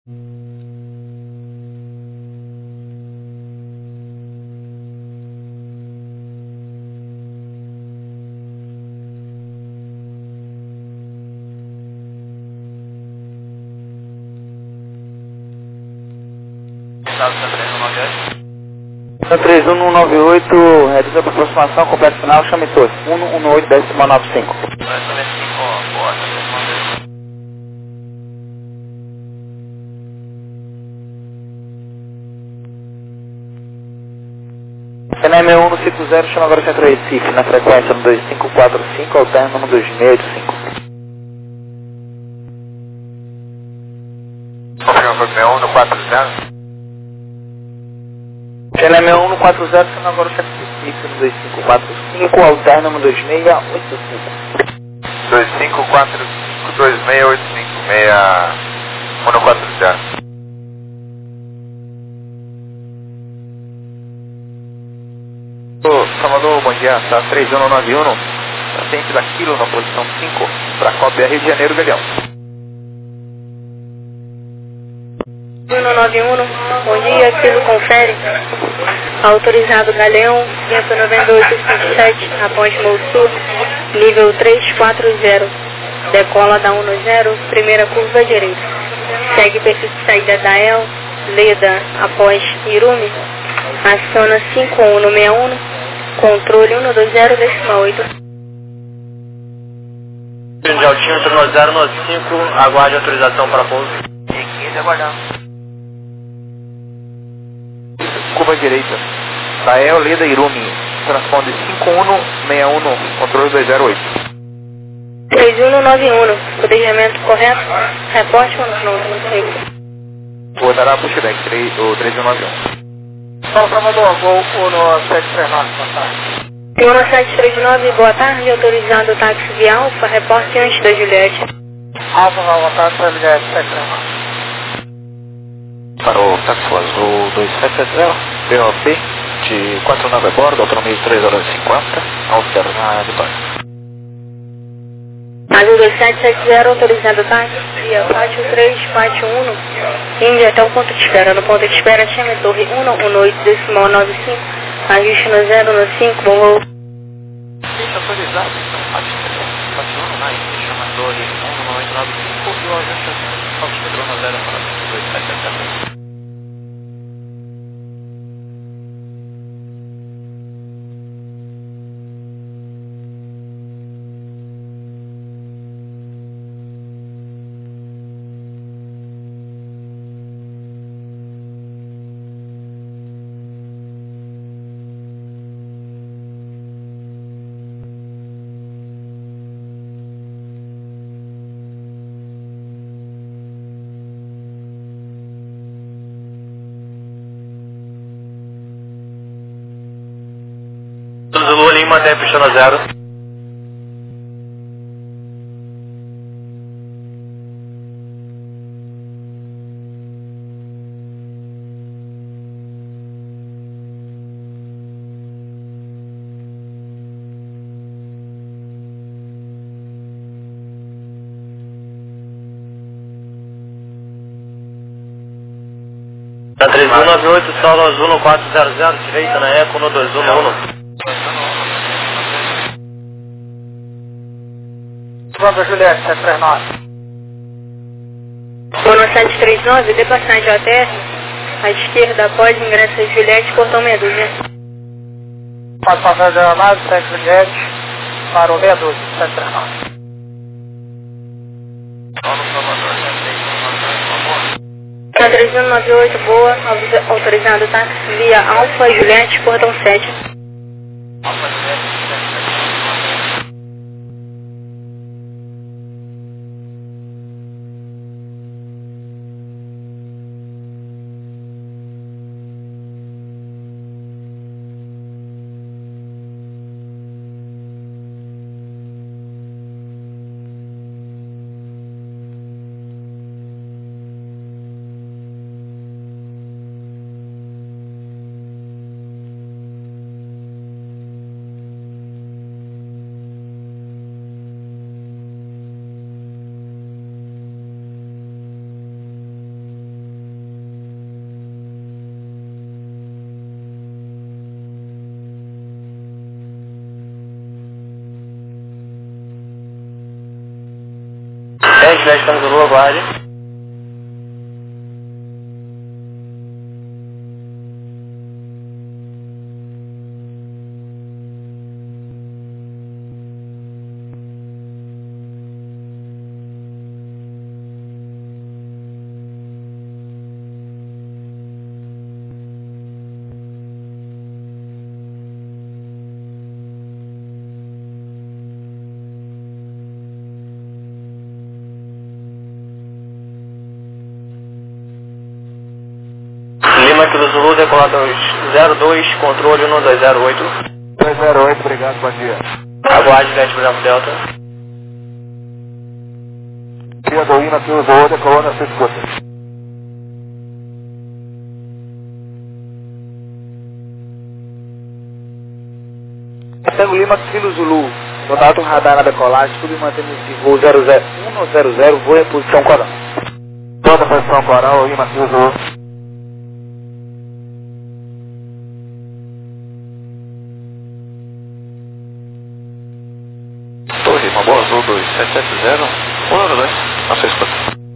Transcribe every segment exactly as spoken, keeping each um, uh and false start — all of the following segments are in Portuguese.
três um um nove oito, realiza para aproximação, completo final, chame torre. um um oito, décimo nove cinco. C N M um no ciclo zero, chama agora o centro Recife, na frequência no dois cinco quatro cinco, alterno no dois seis oito cinco. Confirma para um no quatro zero. C N M um no quatro zero, chama agora o centro Recife no dois cinco quatro cinco, alterno no dois seis oito cinco. dois cinco quatro cinco, dois seis oito cinco, seis um no quatro zero. Salvador, bom dia, tá três um nove um, paciente da Kilo na posição cinco, para cópia Rio de Janeiro, Galeão. um nove um, bom dia, Kilo confere, autorizado Galeão, tempo noventa e oito cinquenta e sete, após Sul, nível três quatro zero, decola da um no zero, primeira curva direita, segue perfil de saída da El, Leda, após Irumi, aciona cinco um no seis um, controle um dois zero, decimal oito. De altímetro no zero no cinco, aguarde autorização para pouso. E quinze, aguardando. Curva direita, Tael, Leda, Irumi, transponde cinco um seis um, controle dois zero oito. três um nove um, codejamento correto, reporte ou não, não sei. Vou dar a pushback, o três um nove um. Fala, Salvador, vou no sete três nove, boa tarde. Uno sete três nove, boa tarde, autorizado o táxi via Alfa, reporte antes da Juliette. Alfa, boa tarde, para Juliette, sete três nove. Para o táxi azul dois sete sete zero, B O P de quatro nove a bordo, autonomia de três horas e cinquenta, alternar Vitória. Azul dois sete sete zero, autorizado táxi via Pátio três quatro um, indo até o ponto de espera. No ponto de espera, chame torre um um oito, decimal nove cinco, ajuste no zero no cinco, bom voo. Ficha autorizado, estaciona na Índia, chama torre um oito nove cinco, e o ajuste autorizado no zero no dois sete sete zero. Zulu Lima, tempo no zero. Tá três um nove oito, solo azul no quatro zero zero, direita na Eco no dois um um. Vamos, Juliette, sete três nove. Uno sete três nove, dê passagem ao terra, à esquerda, após ingresso em Juliette, portão Medusa. Pode passar da nave, sete Juliette, para o Medusa, sete três nove. três um nove oito, boa, autorizado táxi via Alfa Juliette, portão sete. Juliette Tango Zulu, aguarde. Lima Kilo Zulu, decolador zero dois, controle um dois zero oito. dois zero oito, obrigado, bom dia. Aguarde Juliette Bravo Delta. Dia do Lima Kilo Zulu, decolou na sua escuta. Tango Lima Kilo Zulu, contato radar na decolagem, tudo mantendo de voo zero zero um zero zero, voo em posição coral. Toda a posição coral, Lima Kilo Zulu. Torre, uma boa azul dois sete sete zero, um zero dois, na sua escuta.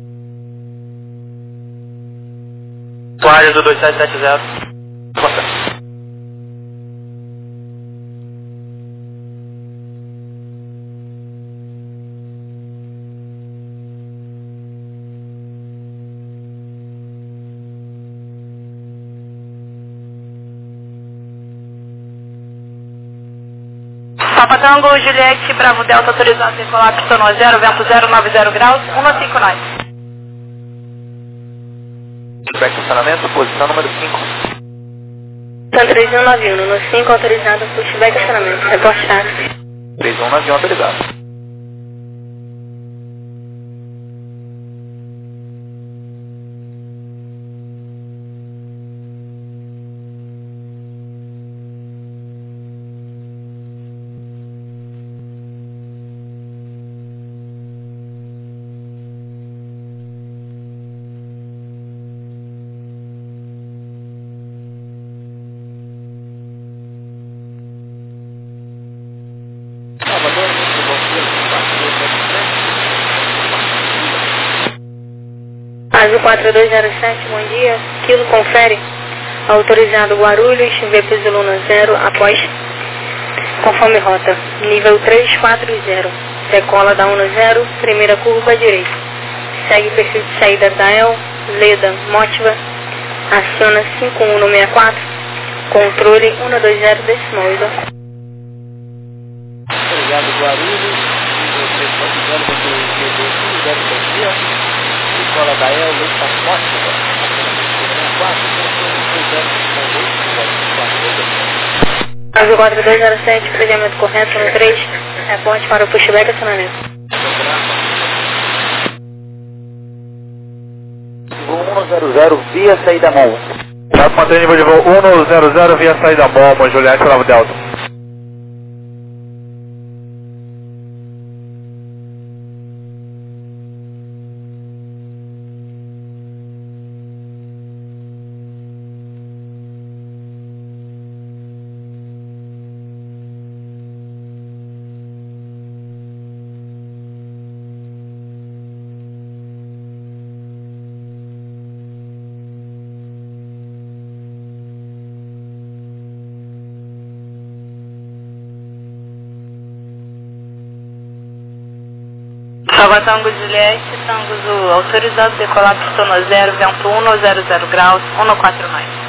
Toalha do dois sete sete zero. Conta. Papa Tango, Juliette, Bravo Delta, autorizado a decolar, pistão zero, vento zero nove zero graus, um cinco nove. Feedback estacionamento, posição número cinco. São três um nove um, no cinco, autorizado, pushback estacionamento, reportado. três um nove um autorizado. Azul quatro dois zero sete, bom dia. Quilo confere. Autorizado Guarulhos, V P Zuluna zero, após conforme rota. Nível três quatro zero. Decola da um zero, primeira curva à direita. Segue perfil de saída da E L, Leda, Motiva. Aciona cinco um seis quatro. Controle um dois zero decimal. Obrigado, Guarulhos. Nível três quatro zero, controle zero bom dia. Escola da E L, Lista Mótica, quatro, Azul quatro dois zero sete, procedimento correto, no três, reporte para o pushback acionamento. Voo um zero zero, via saída mão. Trato mantém nível de voo um zero zero via saída bomba, Juliette Bravo Delta. Papa Tango Juliette, Tango Zulu, autorizado decolar pistão zero, vento um zero zero graus, um quatro nove.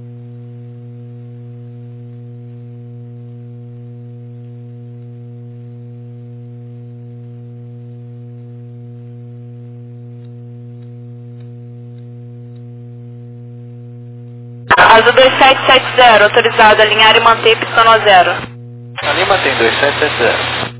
Azul dois sete sete zero, autorizado alinhar e manter pistão zero. Ali mantém dois sete sete zero.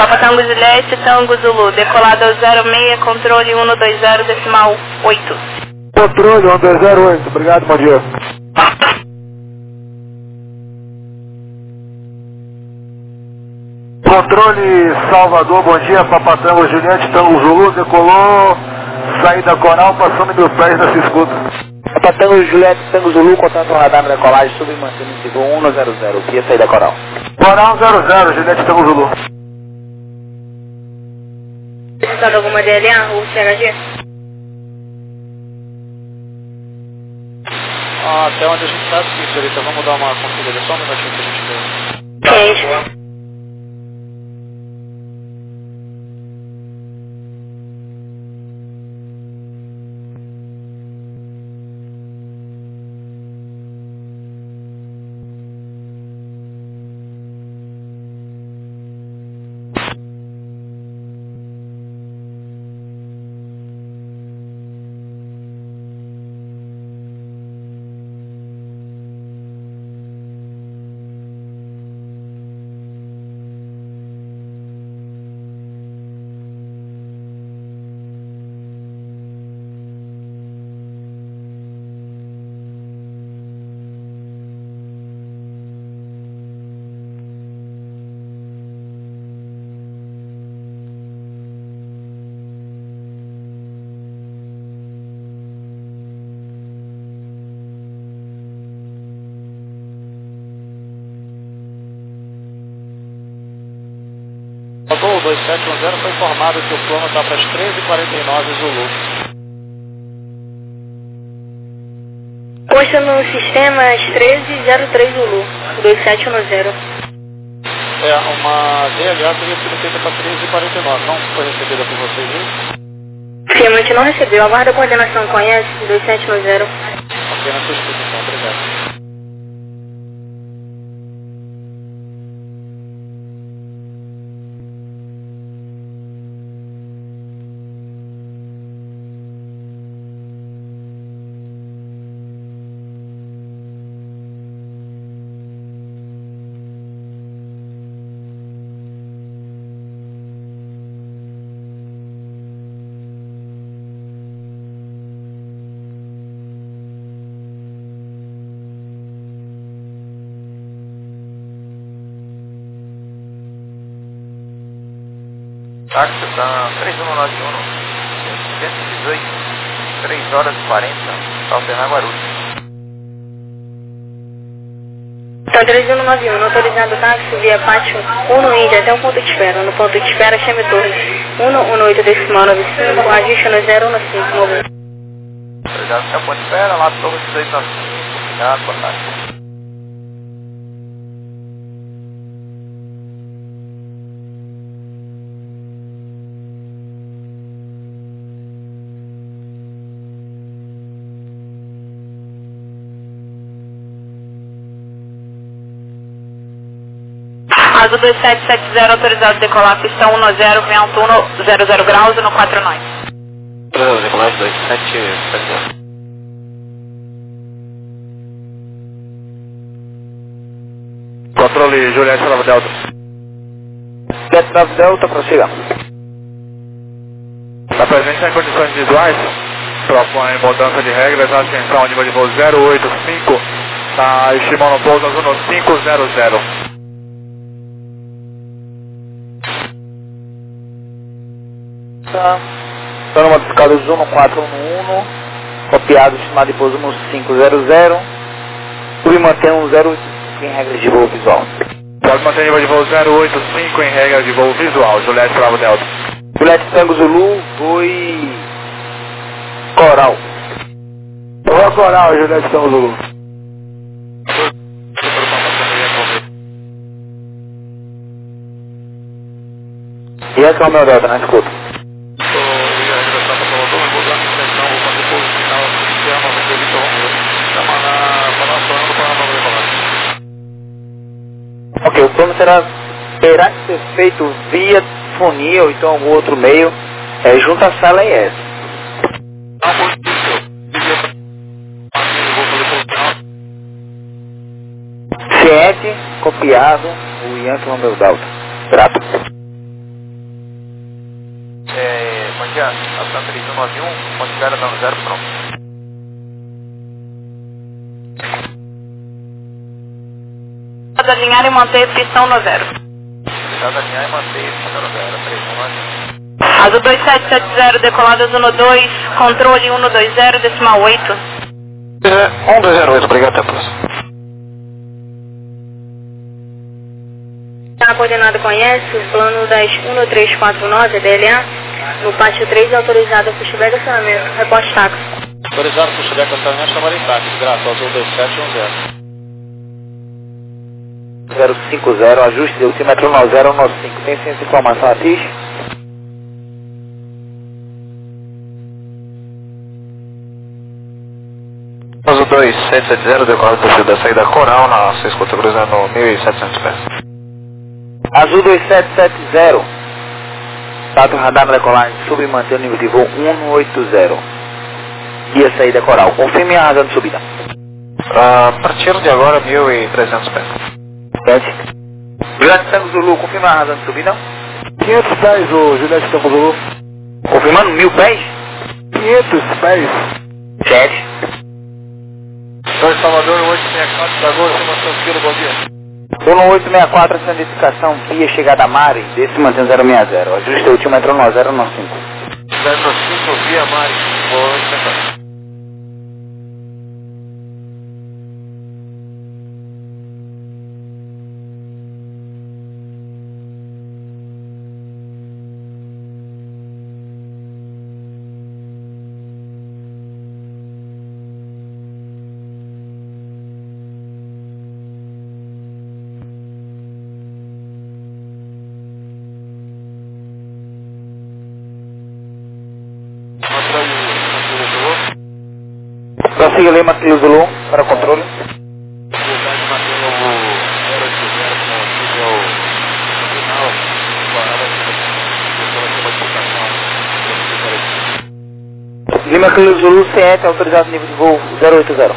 Papa Tango Juliette, Tango Zulu, decolado zero seis, controle cento e vinte decimal oito. Controle cento e vinte oito, obrigado, bom dia. Controle Salvador, bom dia, Papa Tango Juliette, Tango Zulu, decolou, saída coral, passando mil pés nessa escuta. Papa Tango Juliette, Tango Zulu, contato radar na decolagem, sub mantendo cento e via saída coral. Coral zero zero, Juliette, Tango Zulu. Precisando alguma D L A ou C H G? Ah, até onde a gente está, sim, senhorita. Vamos dar uma conferida, só um minutinho que a gente vê. Quente. O dois sete um zero foi informado que o plano está para as treze e quarenta e nove Zulu. Consta no sistema às treze e zero três Zulu, dois sete um zero. É, uma D L A teria sido feita para treze e quarenta e nove, não foi recebida por vocês, isso? Firmamente não recebeu, aguarda a coordenação, conhece? dois sete um zero. Ok, na sua explicação, obrigado. Táxi está três um nove um, cento e dezoito, três horas e quarenta, Saltenar Guarulhos. Tá três um nove um, autorizado táxi via pátio um Índia até o ponto de espera. No ponto de espera, chame Torres cento e dezoito decimal noventa e cinco, ajuste no zero um cinco, móvel. Autorizado até o ponto de espera, lá Torres dezoito noventa e cinco, obrigado, boa tarde. Azul dois sete sete zero, autorizado decolar, pista um zero, vento um zero zero graus no quatro nove. Autorizado decolagem dois sete sete zero. Controle Juliette Bravo Delta. Juliette Bravo Delta, prossiga. Está presente em condições visuais? Propõe mudança de regras, ascensão nível de voo zero oito cinco, está estimando pouso azul cinco zero zero. Tá. Então, numa escala Zuno quatro um um, copiado, estimado de pouso no cinco zero zero, e mantém um zero oito cinco em regras de voo visual. Pode manter nível de voo zero oito cinco em regras de voo visual, Juliette Bravo Delta. Juliette Tango Zulu, foi Coral. Boa Coral, Juliette Tango Zulu. E esse é o meu Delta, na escuta. Ok, o plano será, terá que ser feito via fonia ou então algum outro meio, é, junto à sala I S. sete, copiado, o Yankee Romeo Delta. Grato. um nove um, considera dando zero pronto. Alinhar e manter pistão no zero. Cuidado alinhar e manter pistão no zero, três um nove um. Azul dois sete sete zero, decolado Azul dois, controle um dois zero, decimal oito. um dois zero oito, obrigado, até a próxima. A coordenada conhece o plano das um três quatro nove, D L A, no pátio três, autorizado a puxback acionamento, reporte táxi. Autorizado puxback acionamento, chamar em táxi, grato, Azul dois sete um zero. zero cinco zero, ajuste de ultímetro nove zero nove cinco. Tem ciência de informação, Atis? Azul dois sete sete zero, decolado da saída Coral, na seis escuta cruzando mil e setecentos pés. Azul dois sete sete zero. Status radar na decolagem, sub e manter o nível de voo um oito zero. Guia saída Coral. Confirme a razão de subida. A partir de agora, mil e trezentos pés. Juliette Tango Zulu, confirma a razão de subida? quinhentos pés, ô Juliette Tango Zulu. Confirmando, mil pés? quinhentos pés. Sete. dois Salvador, oito seis quatro, Dragão, cima tranquilo, bom dia. um oito seis quatro, essa identificação, via chegada a Mari, desse mantém zero seis zero. Ajuste ultímetro nove zero nove cinco. zero cinco, via Mari, vou tentar. Prossiga ali, Matheus Zulu, para o controle. Lima Matheus Zulu, C E T, autorizado nível de voo zero oito zero.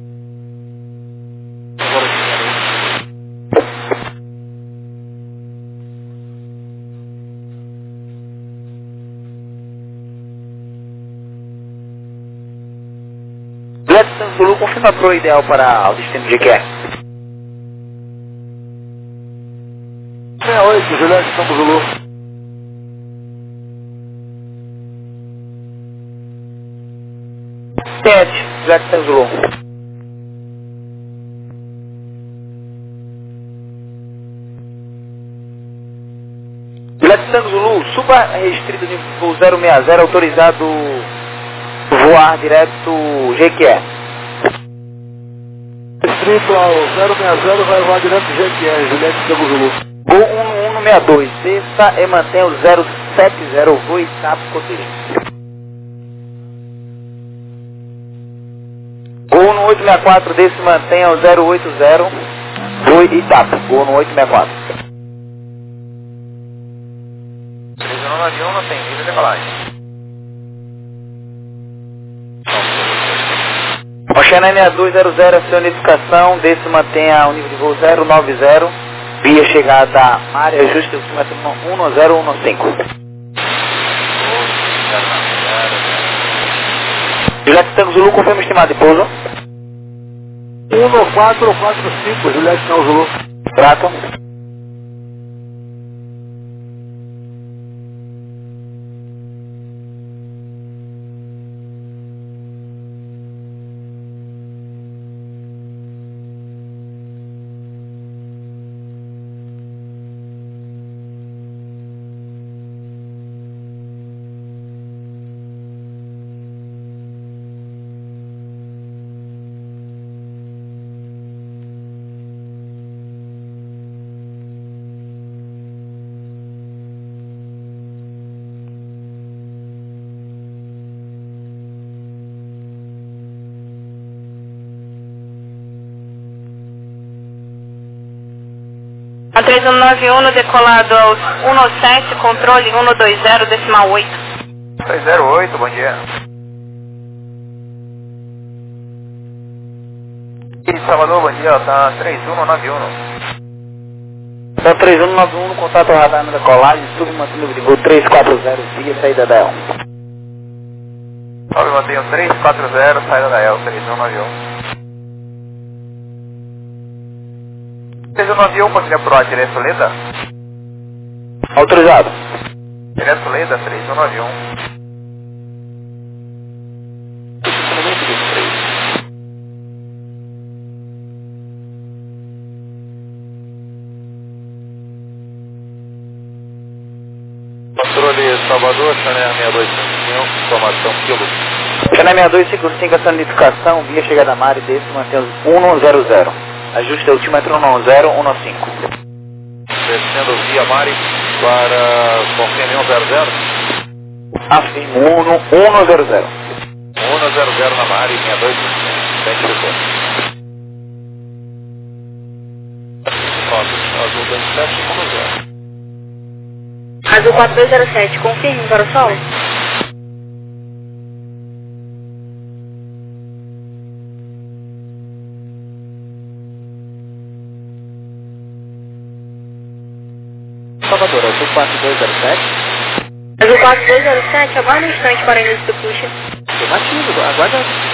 Zulu, confirma a pro ideal para o destino de Q E. sessenta e oito, Juliette Tango Zulu. sete, Juliette Tango Zulu. Juliette Tango Zulu, suba restrito de voo zero seis zero, autorizado voar direto G Q E. Restrito ao zero seis zero, vai voar direto do G Q E, Juliette Tango Zulu. Gol um um seis dois, desça e mantenha o zero sete zero, voo Itapo Cotirim. Gol um oito seis quatro, desça e mantenha o zero oito zero, voo Itapo, Gol um oito seis quatro. três um nove um, não tem nível de decolagem. Oceana N dois zero zero, aciona identificação, desce e mantenha o nível de voo zero nove zero, via chegada a área, ajuste o ultímetro um zero um cinco. Juliette Tango Zulu, confirma o estimado de pouso. um quatro quatro cinco, Juliette Tango Zulu. Prato. A três um nove um, decolado aos um sete, controle um dois zero, decimal oito. três zero oito, bom dia. Aqui de Salvador, bom dia, tá três um nove um. Tá três um nove um, contato radar na decolagem, submantendo o nível três quatro zero, siga saída da E L. Salve, mantenho três quatro zero, saída da El, três um no avião. três um no avião, continua por ordem, direto Leda. Autorizado. Direto Leda, três um no avião. Controle Salvador, Chanel sessenta e dois cinquenta e um, informação quilo. Chanel sessenta e dois cinquenta e cinco, ação de identificação, via chegada a Mari, desse mantém os um zero zero. Ajuste altímetro um zero um cinco. Descendo via Mari para confirme um zero zero. Afirmo um zero zero. um zero zero na Mari, sessenta e dois cinquenta e cinco, identificou. Azul vinte e sete, um zero. Azul quatro dois zero sete, confirme para o sol. Salvador, Azul quatro dois zero sete. Azul quatro dois zero sete, aguarda um instante para o início do puxa. Afirmativo, aguarda.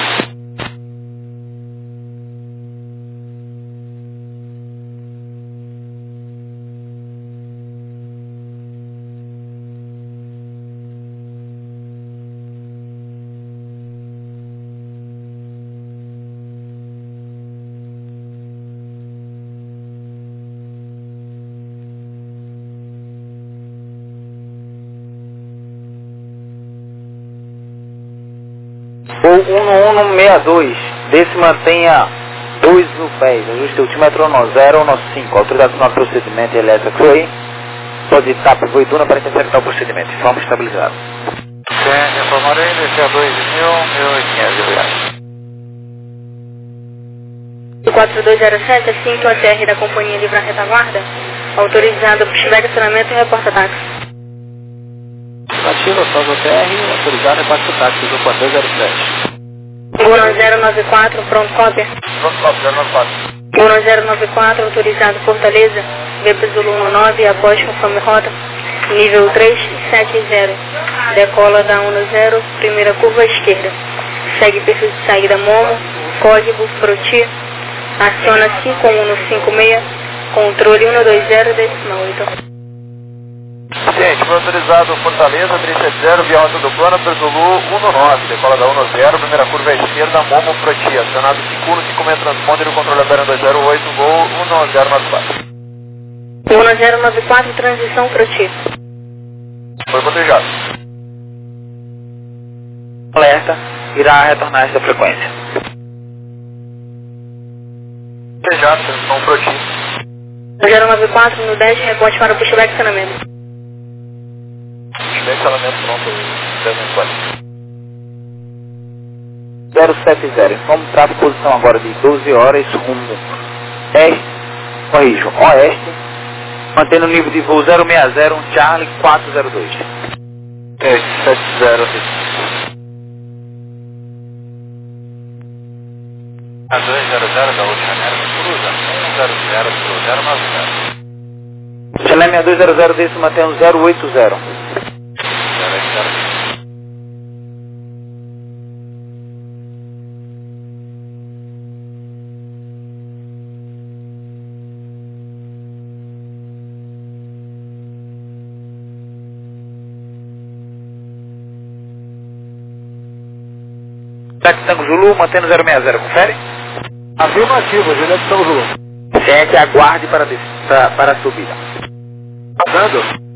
Ou um um seis dois, desse mantenha dois mil pés, ajuste altímetro um zero um cinco, autoridade final do procedimento elétrico aí, pode TAP Voiduna para interceptar o procedimento, de forma estabilizada. Sim, informarei, descer dois mil, mil e quinhentos reais. quatro dois zero sete, assinto a T R da Companhia Livre Retaguarda, autorizado por estiver estacionamento e reporta táxi. Ativa, salvo T R, autorizado, reporta táxi do quatro dois zero sete. um zero nove quatro, pronto, cópia. Pronto, cópia, zero nove quatro. um zero nove quatro, autorizado Fortaleza, V P Zulu um nove, após conforme rota, nível três sete zero. Decola da um zero, primeira curva à esquerda. Segue perfil de saída Momo, código Froti, aciona cinco um cinco seis, controle um dois zero, decimal oito. Gente, foi autorizado Fortaleza, três sete zero, via rota do plano, Zulu um nove, decola da um zero, primeira curva à esquerda, Momo Froti, acionado cinco um cinco seis, transponder o controle aberto dois zero oito, voo um zero nove quatro. um zero nove quatro, transição Froti. Foi protejado. Alerta, irá retornar esta frequência. Protejado, transição Froti. um zero nove quatro, no dez, reporte para o pushback estacionamento. Pushback estacionamento pronto, dez quatro. zero sete zero, informo tráfego posição agora de doze horas, rumo este, corrijo, oeste, mantendo o nível de voo zero seis zero, um Charlie quatro zero dois. três sete zero. A dois zero zero da última merda, cruza, um zero zero, zero nove zero. Chanel sessenta e dois zero zero, desse mantém um zero oito zero. Táxi Tango Zulu, mantendo zero seis zero, confere? Afirmativo, Juliette Tango Zulu. Sete, aguarde para, des... para, para a subida. Passando.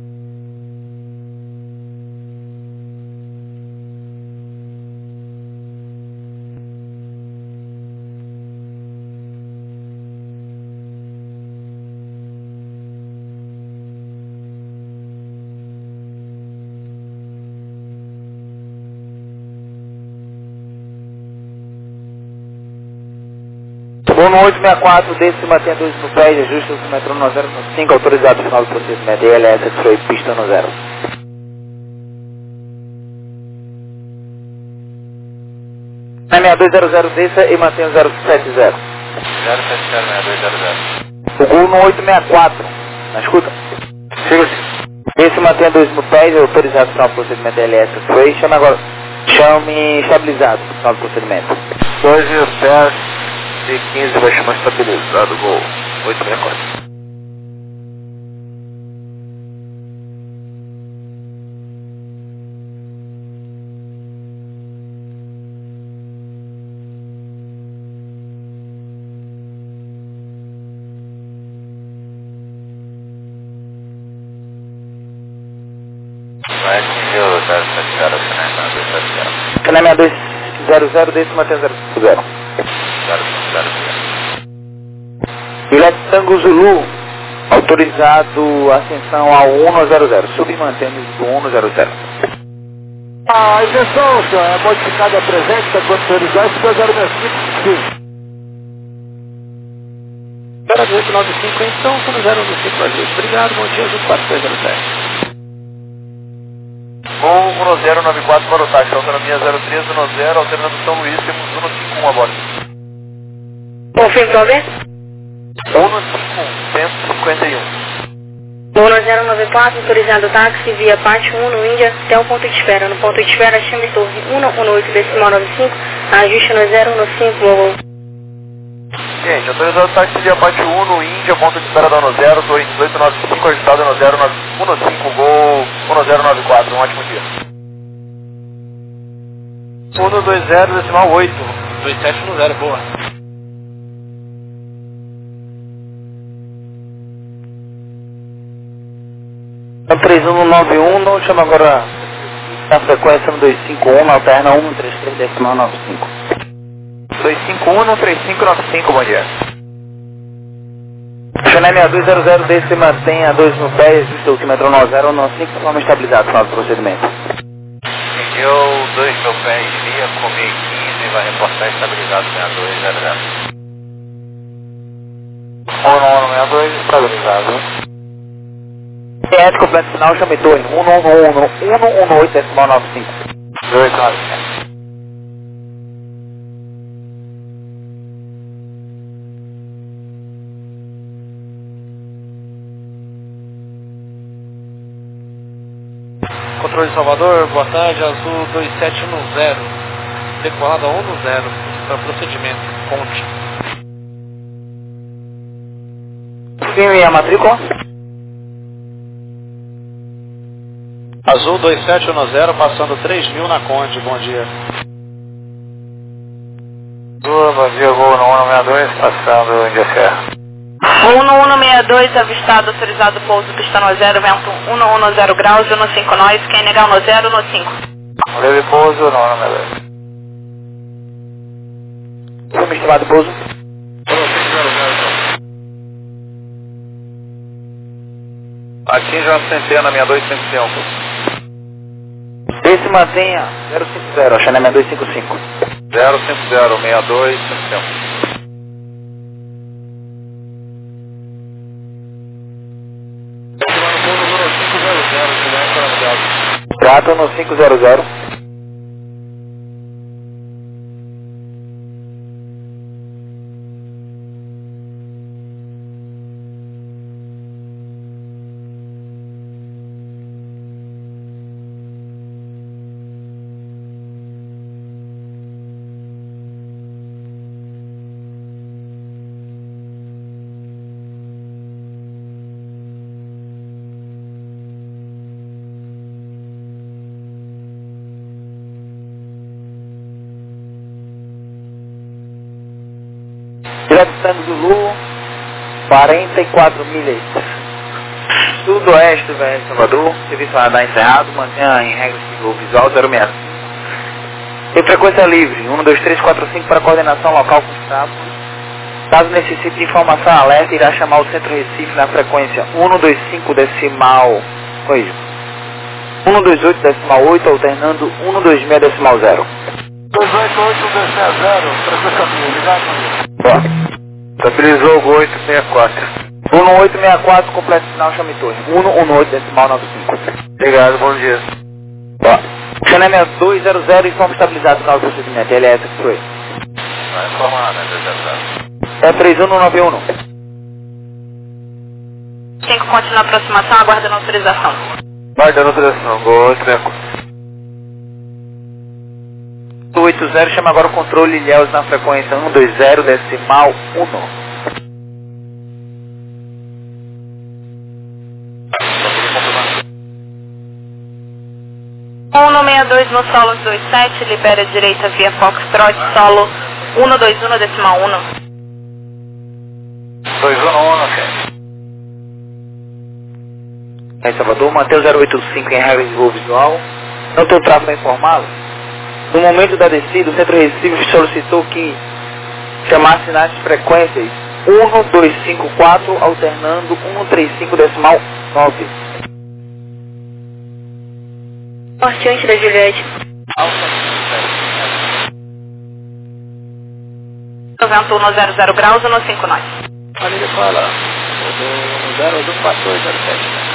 Voo no oito seis quatro, desse mantém dois mil pés, ajuste o altímetro um zero cinco, autorizado final do procedimento E L S, foi pista no zero. sessenta e dois zero zero, desça e mantém o zero sete zero. zero sete zero, sessenta e dois zero zero. O gol no oito seis quatro, na escuta? Siga-se. Esse mantém dois mil pés, autorizado final do procedimento E L S, foi, chama agora Chame estabilizado, final do procedimento. dois mil pés e quinze vai chamar estabilizado, gol oito sessenta e quatro. Vai atingir o zero sete zero, Canal dois zero zero, deixa manter zero zero. zero zero zero. Juliette Tango Zulu, autorizado ascensão ao um zero zero, submantendo o um zero zero. A isenção, senhor, é modificada a presente, está autorizada, ficou zero sessenta e cinco. zero oito nove cinco, então, zero zero nove cinco vazio. Obrigado, bom dia, quatro três zero sete. Gol um zero nove quatro para o táxi, autonomia zero três um zero, alternando São Luís, temos um cinco um a bordo. Confirme, Robert. um cinco um, cento e cinquenta e um. um zero nove quatro, autorizado táxi via parte um no Índia até o ponto de espera. No ponto de espera, chame torre um um oito decimal nove cinco, ajuste no zero um cinco, gol. Gente, autorizado táxi via parte um no Índia, ponto de espera da um zero, torre dezoito nove cinco, agitado um zero um cinco, gol um zero nove quatro, um ótimo dia. um dois zero, decimal oito, dois sete um zero, boa. três um nove um, não chama agora a frequência no dois cinco um, alterna um três três decimal nove cinco. dois cinco um, três cinco nove cinco, bom dia. Chanel seis dois zero zero, desce mantém a dois no pé, existe o quilômetro nove zero nove cinco, forma estabilizado, final do procedimento. Eu, dois mil pés, via, comi quinze, vai reportar estabilizado seis dois zero zero. um um seis dois, estabilizado. Ético, completo final, chame torre um um um um oito decimal nove cinco. dois nove cinco. Controle de Salvador, boa tarde, azul dois sete um zero, decolada um zero, para procedimento, ponte. Sim, a matrícula? Azul dois sete um zero, passando três mil na Conde, bom dia. Azul, bom dia, gol no um seis dois, passando Índia Serra. um um seis dois, avistado, autorizado pouso, pista no zero, vento um um zero graus, no cinco nós, quem negar no zero, no cinco. Leve pouso, no um seis dois. Sim, estimado pouso. Aqui já centena, seis dois cinco cinco. Desce mantenha zero cinco zero, Chanel seis dois cinco cinco. zero cinco zero, seis dois cinco cinco. Trato no cinco zero zero. Direto Tango Zulu, quarenta e quatro milhas. Sudoeste do Velho Salvador, serviço radar encerrado, mantenha em regra de visual zero seis cinco. Tem frequência livre, um dois três quatro cinco para coordenação local com status. Caso necessite de informação alerta, irá chamar o Centro Recife na frequência um dois cinco decimal, corrija, um dois oito decimal oito, alternando um dois seis decimal zero. dois oito oito, dois seis zero, frequência livre, ligado? Ó. Estabilizou o gol oito seis quatro. um oito seis quatro, completo final, chame torre. um um oito decimal nove cinco. Obrigado, bom dia. Ó. Chanel seis dois zero zero, informe estabilizado final do procedimento. L S foi. Vai informar, né, dois zero zero. É três um nove um. cinco continua a aproximação, aguardando autorização. Guarda a autorização, gol oito seis quatro. oito zero, chama agora o controle Ilhéus na frequência um dois zero decimal um. um seis dois no solo dois sete, libera direita via Foxtrot, solo um dois um decimal um. dois um um, ok. Em Salvador, mantém o zero oito cinco em regra de voo visual. Não tem o tráfego informado. No momento da descida, o Centro Recife solicitou que chamasse nas frequências um dois cinco quatro, alternando um três cinco decimal nove. Norte da Juliette. noventa e um zero zero graus, um cinco nove. Ali ele fala, do zero do quatro dois zero sete.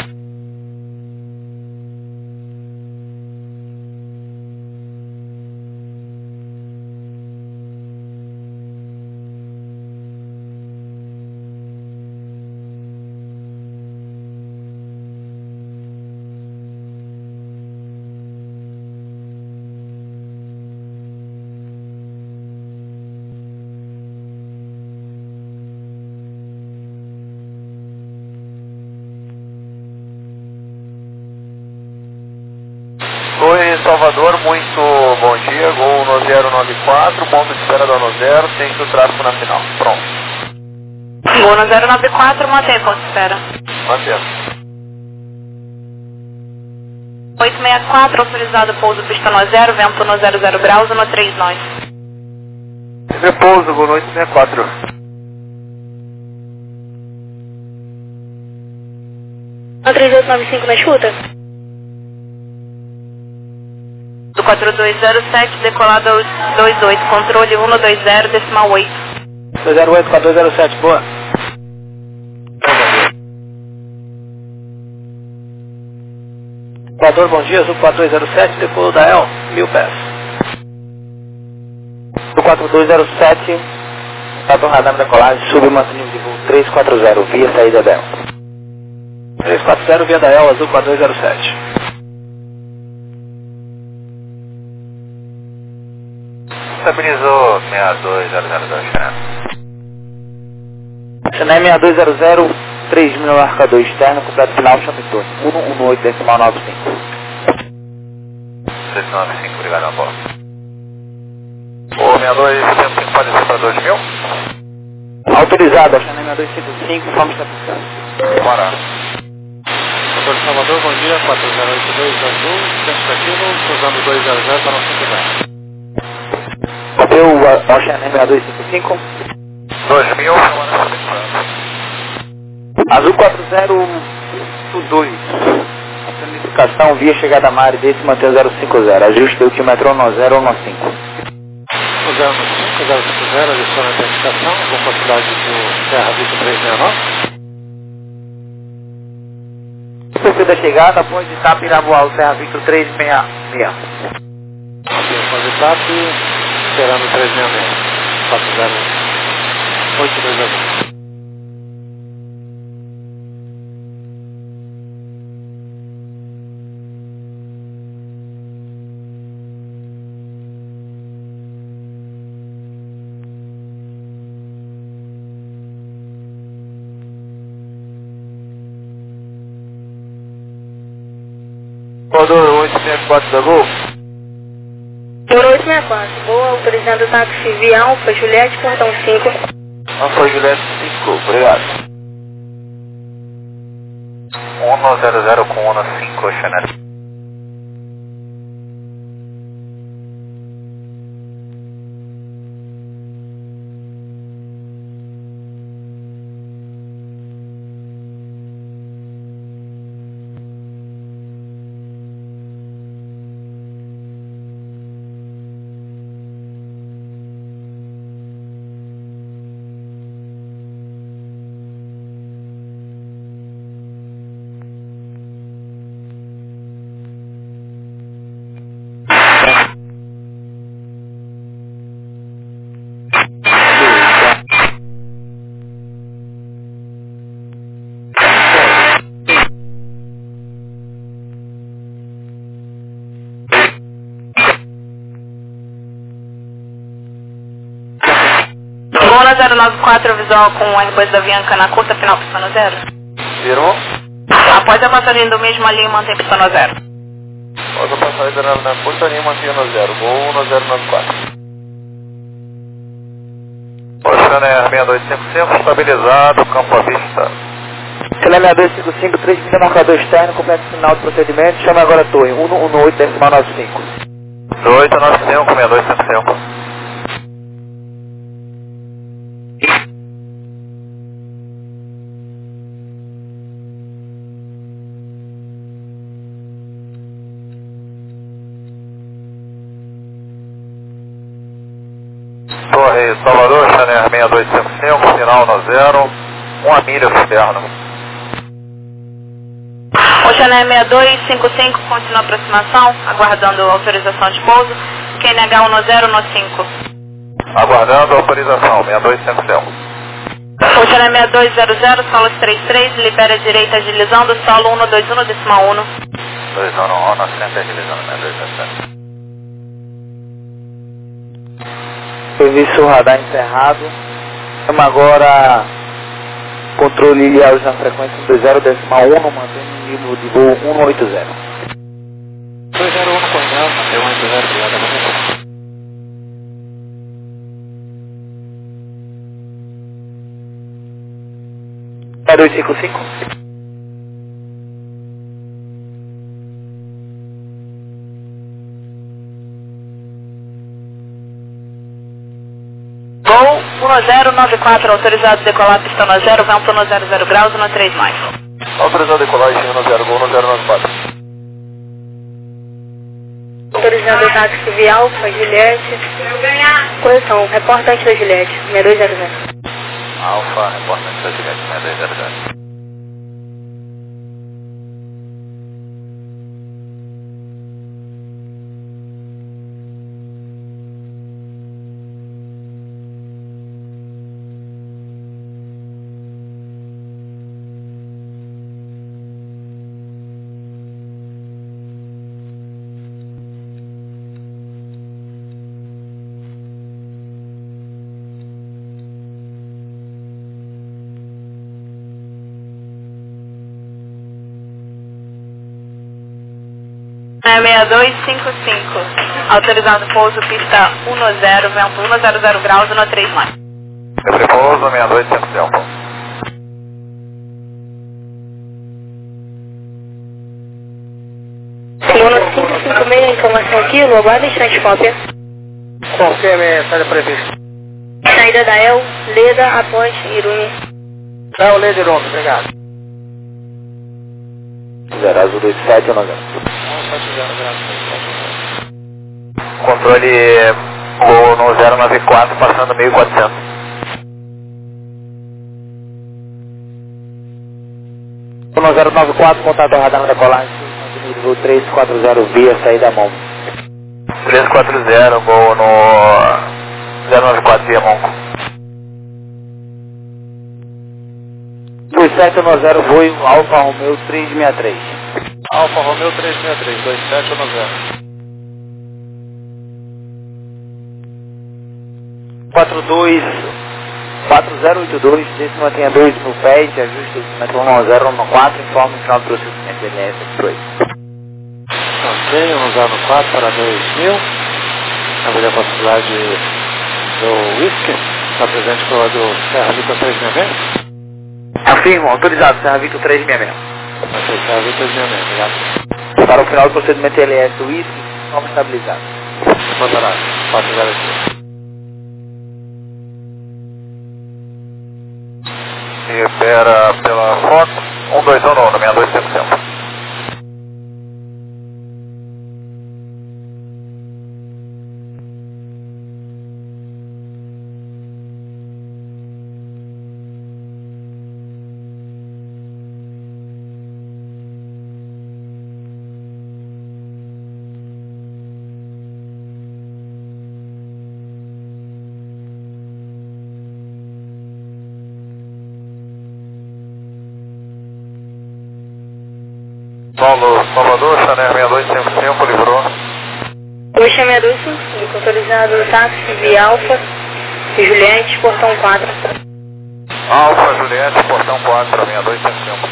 Oi, Salvador, muito bom dia, Gol no zero nove quatro, ponto de espera do no zero, tem o tráfego na final, pronto. Gol no zero nove quatro, mantém ponto de espera. Mantendo. oito seis quatro, autorizado pouso pista no zero, vento no zero zero graus, no três nove. Repouso, Gol oito seis quatro. No três oito nove cinco na escuta? Do quatro dois zero sete, decolado aos dois oito, controle um dois zero decimal oito. dois zero oito quatro dois zero sete, boa. Equador, bom dia, Azul quatro dois zero sete, decolou da El, mil pés. Do quatro dois zero sete, Equador radar na decolagem, sube mantido de voo três quatro zero, via saída da El. três quatro zero, via da El, Azul quatro dois zero sete. Estabilizou seis dois zero zero dois, Xané. Xané seis dois zero zero, três mil marcador externo, completo final, Chamitone, um um oito decimal nove cinco. seis nove cinco, obrigado, Apolo. O seis dois cinco cinco pode ser para dois mil? Autorizado, Xané seis dois cinco cinco, vamos estar Bora. Doutor Salvador, bom dia, quatro zero oito dois Azul, centro aquilo, cruzando dois zero zero para nosso cinco. Bateu o Xané seis dois cinco cinco. dois mil, Azul quatro zero dois. A planificação via chegada a Mare desse mantém o zero cinco zero. Ajuste o quilômetro um zero um cinco. O zero cinco zero cinco zero, adiciona a identificação, com quantidade do Serra Vitor trezentos e sessenta e nove. O perfil da chegada, após de TAP irá voar o Serra Victor trezentos e sessenta e seis. Atenção de TAP, esperando trezentos e sessenta e seis. quatro zero oito dois Azul. Equador oito seis quatro da Gol. Por oito seis quatro, boa, autorizando o táxi via Alfa, Juliette, portão cinco. Alfa Juliette cinco, obrigado. um zero zero com um cinco, Xané. zero nove quatro visual com o R dois da Avianca na curta final pistão zero. Firmo. Após a passagem do mesmo ali, mantém pistão zero. Após a passagem da na curta linha, mantém no zero. Gol um zero nove quatro. Oceaner seis dois cinco cinco, estabilizado, campo à vista. Oceaner seis dois cinco cinco, três mil marcador externo, completo final do procedimento, chama agora a torre, um um oito decimal nove cinco. oito nove cinco, seis dois cinco cinco. Torre Salvador, Oceaner seis dois cinco cinco, sinal no zero, uma milha externo. Oceaner seis dois cinco cinco, continua a aproximação, aguardando autorização de pouso, Q N H um no zero no cinco. Aguardando autorização, seis dois cinco cinco. Oceaner seis dois zero zero, solo três três, libera a direita agilizando, solo um dois um decimal um. dois um um, na frente agilizando, seis dois zero zero. Serviço radar encerrado. Chama agora controle ilial na frequência um dois zero decimal um, mantendo o nível de voo um oito zero. dois zero um correndo, mantém um oito zero, obrigado a você. seis dois cinco cinco. Gol um zero nove quatro, autorizado decolar pistão no zero, vento no zero zero graus no três mais. Autorizado decolagem um zero, gol no zero nove quatro. Autorizado táxi via Alfa, Juliette. Correção, reportante da Juliette, seis dois zero zero. Alfa, reportante da Juliette, seis dois zero zero. seis dois cinco cinco, autorizado pouso pista um no zero, vento um zero zero graus no três mais. Livre pouso, seis dois cinco cinco. Luna cinco cinco seis, informação aqui, aguarda instante cópia. Confirme, saída prevista. Saída da El, Leda, após Irune. É o Leda Irune, obrigado. zero azul dois sete nove zero. Controle gol no zero nove quatro, passando mil e quatrocentos. no zero nove quatro, contato radar na decolagem, nível três quatro zero via saída mão. três quatro zero, gol no zero nove quatro via Monco. dois sete nove zero, voo Alfa Romeo três seis três. Alfa Romeo três seis três, dois sete nove zero. quatro dois quatro zero oito dois, desse mantenha dois no pé, de ajuste o um zero um quatro, informe o final do processamento L S dois. Ok, um zero quatro para dois mil. Haveria a possibilidade do whisky, está presente para o do Serra Vitor três seis seis? Afirmo, autorizado, Serra Vitor três seis seis. Ok, Serra Vitor três seis seis, obrigado. Para o final do procedimento L S whisky, forma estabilizada. Botará, quatro zero oito. E espera pela foto, um dois um no seis dois cinco cinco. Paulo Salvador, Chanel seis dois cinco cinco, livrou. Oxa seis dois cinco cinco, autorizado táxi via Alfa, Juliette, portão quatro. Alfa Juliette, portão quatro, seis dois cinco cinco.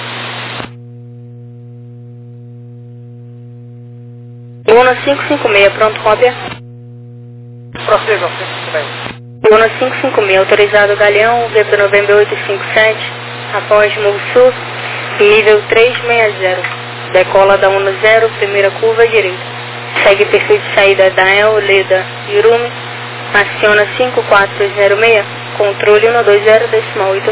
Luna cinco cinco seis, pronto, cópia. Prossiga, cinco cinco seis. Luna cinco cinco seis, autorizado Galeão, V P nove oito cinco sete, após Morro Sul, nível trezentos e sessenta. Decola da um zero, primeira curva à direita. Segue perfil de saída da El, Leda, Irumi. Aciona cinco quatro zero seis, controle um dois zero, decimal oito.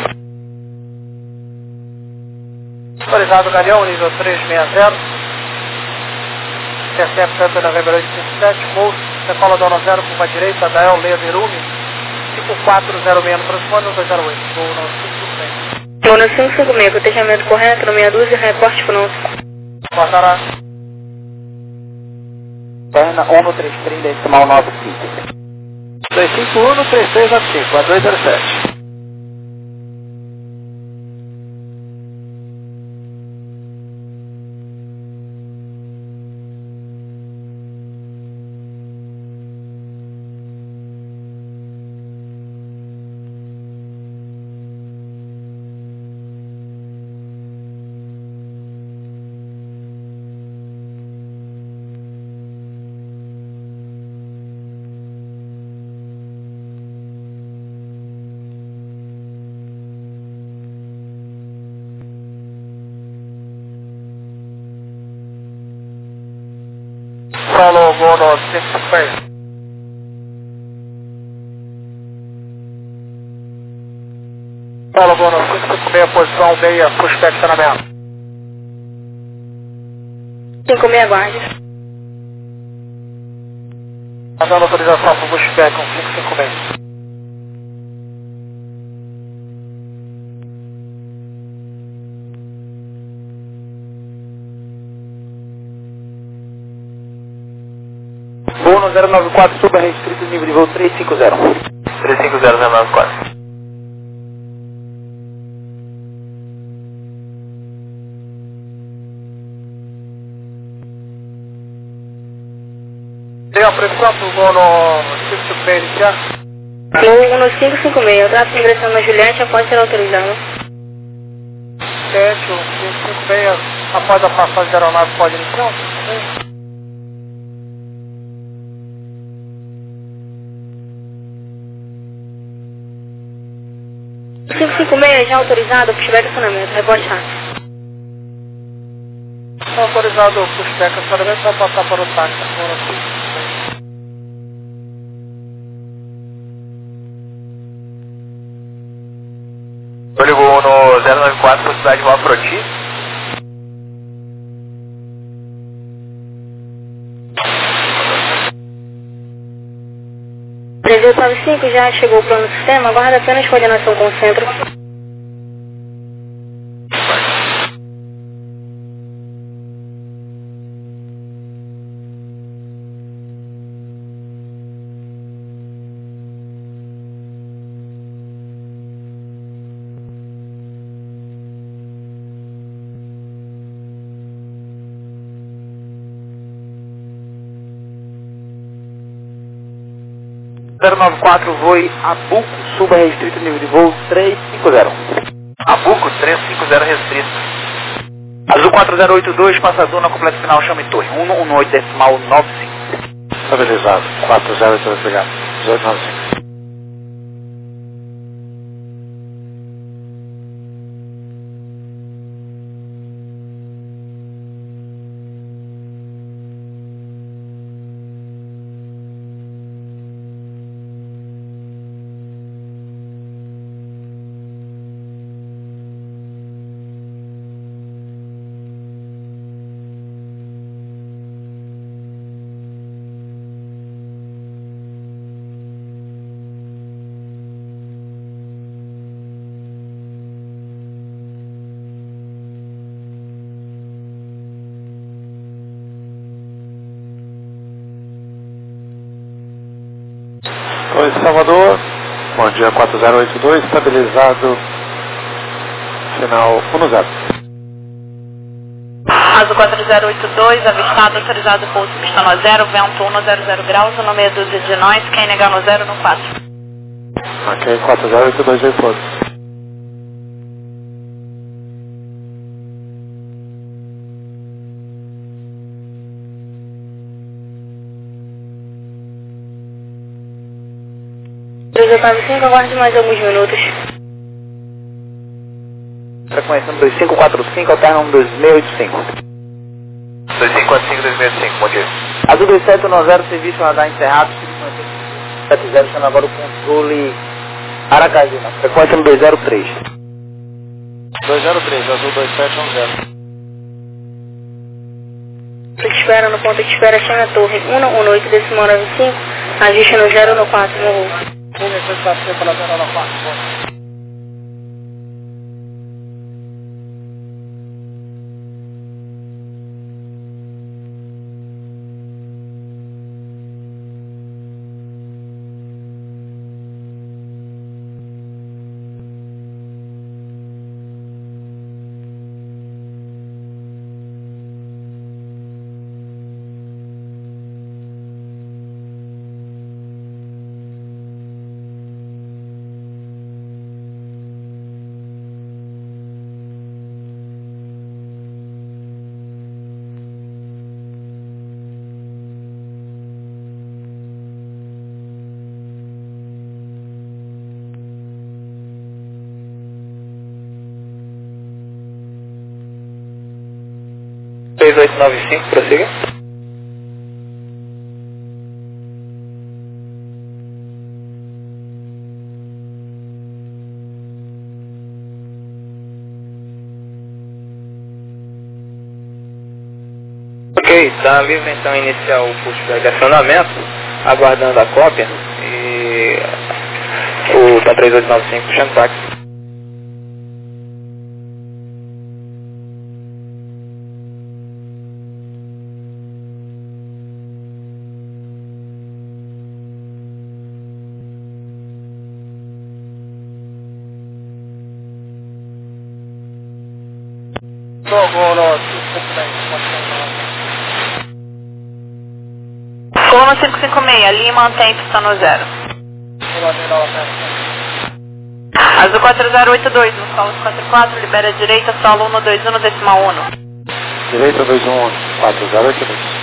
Autorizado Galeão, nível trezentos e sessenta. Intercepta V P nove oito cinco sete, Morro, decola da um zero, curva à direita da El, Leda, Irumi. cinco quatro zero seis no transponder, um dois zero oito. Voo no cinco cinco seis. Luna cinco cinco seis, cotejamento correto, no meia dúzia, reporte pronto. Passará. Perna um no trinta e três, decimal nove cinco. dois cinco um no três três nove cinco, a dois zero sete. Solo, voo no cinco cinco seis. Solo, voo no cinco cinco seis, posição meia, pushback estacionamento. cinco seis, aguarde. Tá dando autorização para o pushback, um cinco cinco seis. Voo no zero nove quatro, suba restrito, nível de voo trezentos e cinquenta. três cinco zero zero nove quatro. Tem a pressão para o voo no cinco cinco seis iniciar? Voo no cinco cinco seis, o tráfego ingressando na Juliette após ser autorizado. sete, cinco cinco seis, após a passagem da aeronave pode iniciar? cinco cinco seis já autorizado, pushback estacionamento, reporte rápido. Está autorizado o pushback estacionamento, vai passar para o táxi. Voo no cinco cinco seis. Eu ligo no zero nove quatro, velocidade de voar Proti. trezentos e noventa e cinco já chegou o plano do sistema, aguarda apenas coordenação com o centro. zero nove quatro, voe Abuco, suba restrito, nível de voo trezentos e cinquenta. Abuco, trezentos e cinquenta restrito. Azul quatro zero oito dois, passador na completa final, chame torre. um um oito, decimal nove cinco. Estabilizado, quatro zero oito dois, obrigado. dezoito nove cinco. Oi, Salvador. Bom dia, quatro zero oito dois, estabilizado, final um zero. Azul quatro zero oito dois, avistado, autorizado pouso pista no zero, vento um zero zero graus, o nome é dúzia de nós, quem negar no zero no quatro. Ok, quatro zero oito dois repouso. três oito cinco, aguarde mais alguns minutos. Frequência um dois cinco quatro cinco, alterna um dois seis oito cinco. dois cinco quatro cinco dois seis cinco, bom dia. Azul dois sete um zero, serviço radar encerrado, sete zero, chama agora o controle Aracaju, na frequência um dois zero três. dois zero três, Azul dois sete um zero. Ponto de espera no ponto de espera, chama a torre um um oito, decimal nove cinco, ajuste no zero no quatro, no rolo. três oito nove cinco, prossiga. Ok, está livre então iniciar o curso de acionamento, aguardando a cópia e o tá três oito nove cinco puxando táxi. Coluna cinco cinco seis, Lima mantém pista no zero. Azul quatro zero oito dois, no solo quatro quatro, libera a direita, solo um dois um, decimal um. Direita dois um um, quatro zero oito dois.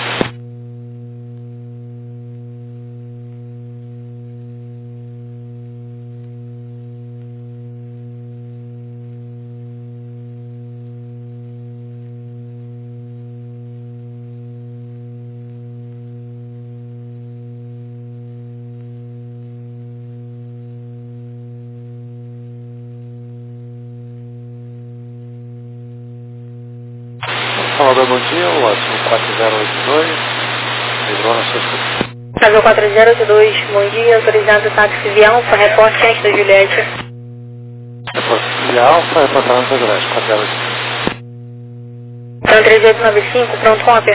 Salvador, bom dia, o Azul quatro zero oito dois, livrou na sua escuta. Azul quatro zero oito dois, bom dia, autorizado táxi via Alfa, reporte antes da Juliette. Reporte via Alfa, reportando da Juliette, quatro zero oito dois. Então três oito nove cinco, pronto, cópia.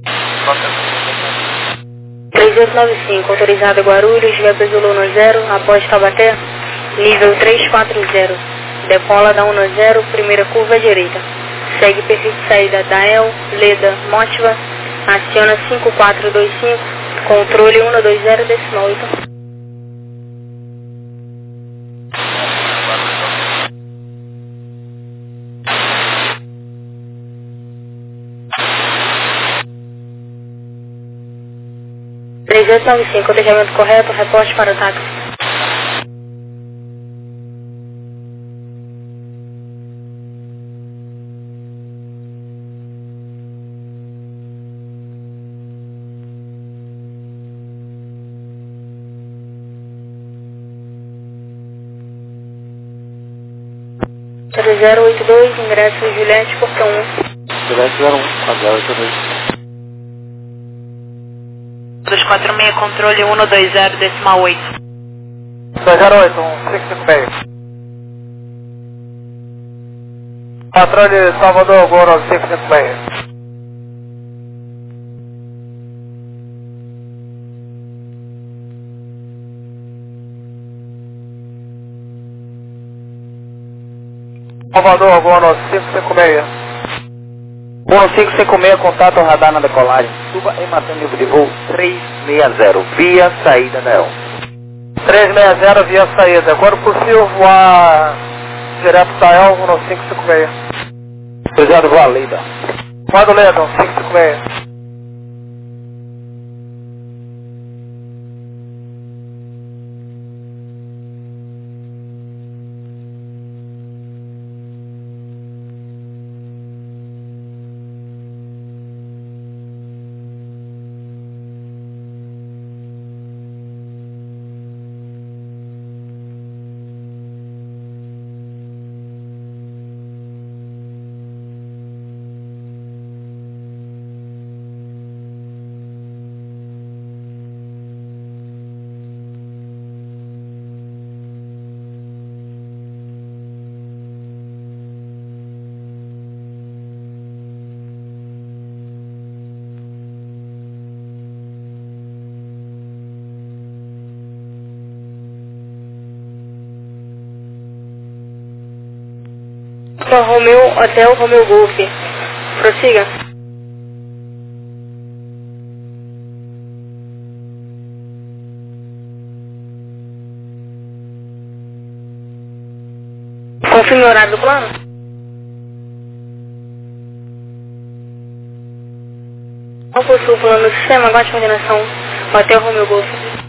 três oito nove cinco, autorizado Guarulhos, Web Zulu no zero, após Taubaté, nível três quatro zero. Decola da um zero, primeira curva à direita. Segue perfil de saída da E L, Leda, Motiva, aciona cinco quatro dois cinco, controle um dois zero, decimal oito. três oito nove cinco, cotejamento correto, reporte para o táxi. zero oito dois, ingresso Juliette, portão um. Juliette zero um, quatro zero oito dois. dois quatro seis, controle um dois zero, decimal oito. dois zero oito, um cinco cinco seis. Controle Salvador, Goro cinco cinco seis. Salvador, Goro cinco cinco seis. um cinco cinco seis, contato radar na decolagem. Suba e mantém nível de voo três seis zero, via saída da E L. três seis zero via saída. Quando possível, voar direto da El um cinco cinco seis. Obrigado, voar Leida. Manda o Leida, um cinco cinco seis. Romeu, Hotel Romeu Golf. Prossiga. Confirme o horário do plano. Não possui o plano do sistema, aguarde coordenação. Hotel Romeu Golf.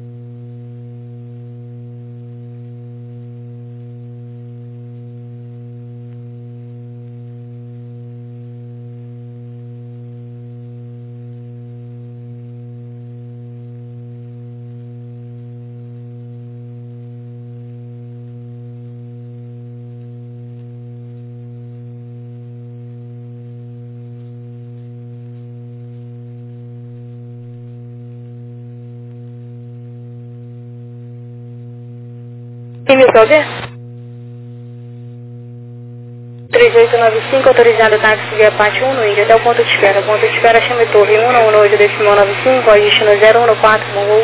Permissão de? três oito nove cinco, autorizado táxi via parte um no Índia até o ponto de espera. Ponto de espera chama Torre um um oito decimal nove cinco, destino zero um quatro, Mongol.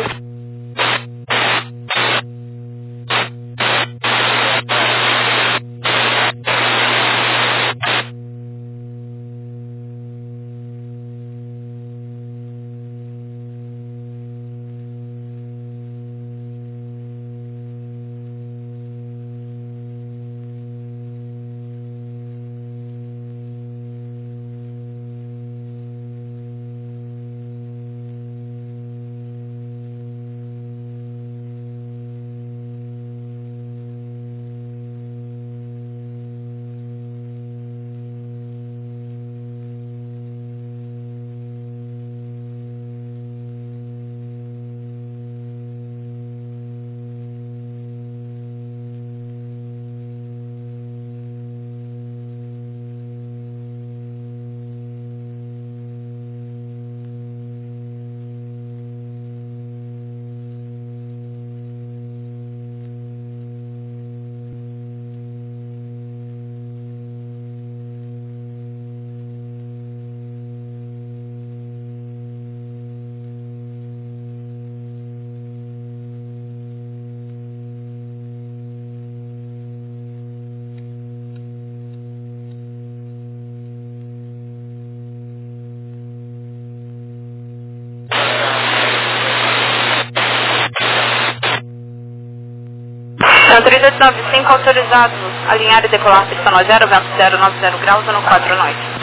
três oito nove cinco, autorizado alinhar e decolar pista nove zero, vento zero nove zero graus, ano quatro à noite.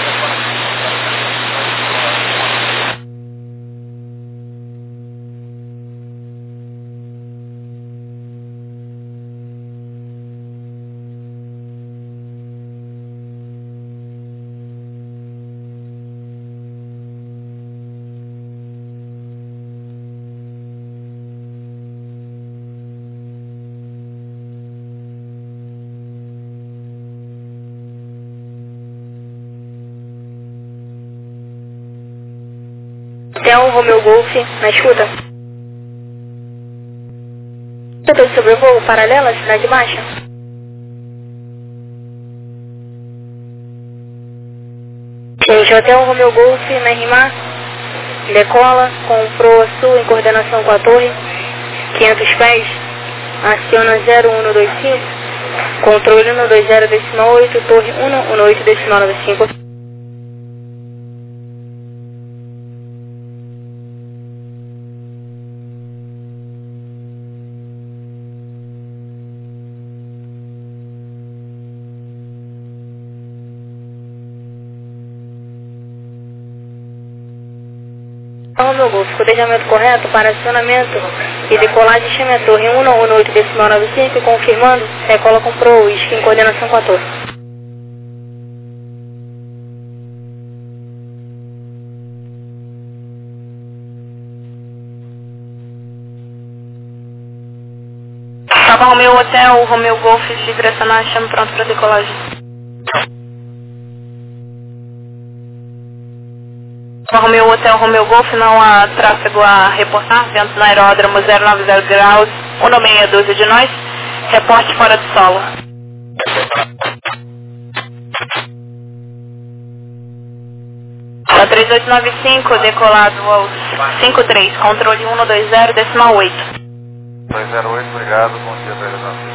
Hotel Romeu Golf, na escuta. Setor de sobrevoo paralela, cidade baixa. Gente, Hotel Romeu Golf, na R M A, decola com proa sul em coordenação com a torre, quinhentos pés, aciona zero um dois cinco, controle um dois zero decimal oito, torre um um oito decimal nove cinco. Romeo Golf, codejamento correto para acionamento e decolagem chama torre um nove oito decimal nove cinco, confirmando, recola com Pro Whisky em coordenação com a torre. Papa Romeo Hotel, Romeo Golf, livre acionar, chama pronto para decolagem. Papa Romeo Hotel, Romeo Golf, não há tráfego a reportar, ventos no aeródromo zero nove zero graus, um nove seis doze de nós, reporte fora do solo. Da três oito nove cinco, decolado aos cinco três, controle um dois zero decimal oito. dois zero oito, obrigado, bom dia, três nove.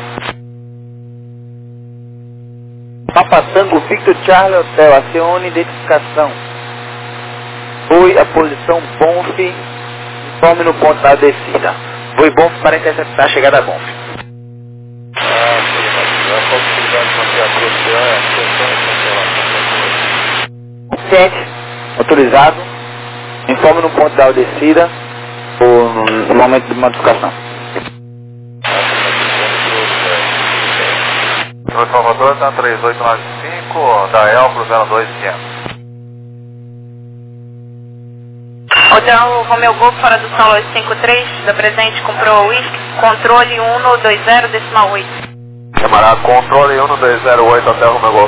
Papa Tango Victor Charlie Hotel, acione identificação. Foi a posição Bonf, informe no ponto da descida. Foi Bonf para interceptar a chegada a Bonf. Ah, sim, mas a possibilidade de manter a posição é a questão de Ciente, autorizado, informe no ponto da descida ou no momento de modificação. O Salvador está três oito nove cinco, da Elpro zero dois quinhentos. Hotel Romeo Golf, fora do solo cinco três, da presente com Pro Whisky, controle um dois zero decimal oito. Chamará controle um dois zero oito, Hotel Romeo Golf.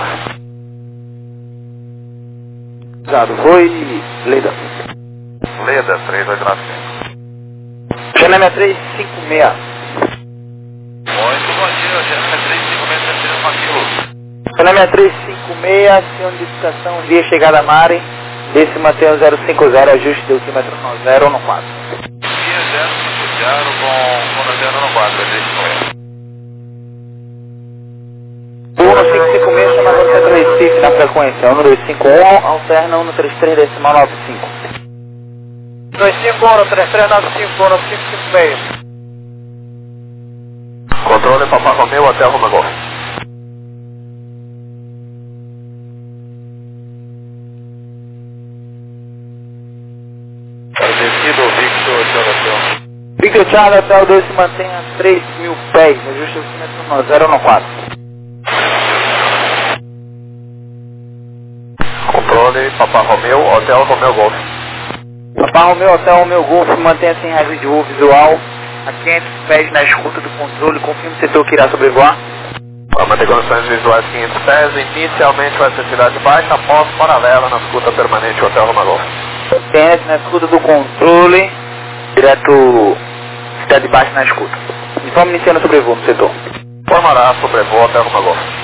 Exato, foi Leda. Leda, três oito nove cinco. Janela três cinco seis. Muito bom dia, Janela três cinco seis, três uma quilo. Janela três cinco seis, acione de identificação, via chegada a Mare, desse mantenha zero cinco zero, ajuste de altímetro zero um quatro. Via zero cinco zero com zero um quatro, existe com ele. um cinco cinco seis, chamada Centro Recife na frequência, um dois cinco um, alterna um três três decimal nove cinco. dois cinco um, três três nove cinco, um cinco cinco seis. Controle Papa Romeo, Hotel Romeo Golf. Descido Victor Charlie Hotel. Victor Charlie Hotel dois se mantém a três mil pés, ajuste o altímetro zero um quatro. Controle Papa Romeo, Hotel Romeo Golf. Papa Romeo Hotel Romeo Golf mantém-se em rádio de voo visual a quinhentos pés na escuta do controle, confirma o setor que irá sobrevoar. Para manter condições visuais quinhentos pés, inicialmente vai ser cidade baixa, após paralela na escuta permanente Hotel Romeo Golf. Mantém-se na escuta do controle, direto cidade baixa na escuta. Informe iniciando sobrevoo no setor. Formará sobrevoo Hotel Romeo Golf.